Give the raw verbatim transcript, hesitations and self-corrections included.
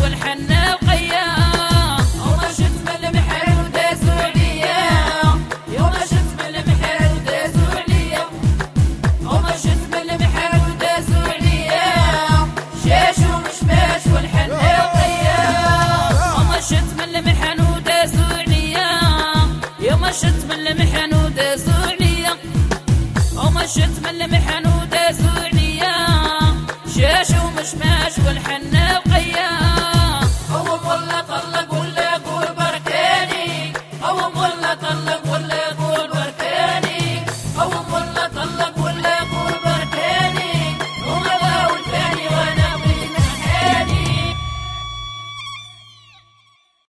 والحنة وقيا. ومشت من المحل ودازوا عليا، يوم شت من المحل ودازوا عليا، ومشت من المحل ودازوا عليا، شاش ومشماش والحنة وقيا. ومشت من المحن ودازوا عليا، يوم شت من المحن ودازوا عليا، ومشت من المحن ودازوا عليا، شاش ومشماش والحنة وقيا.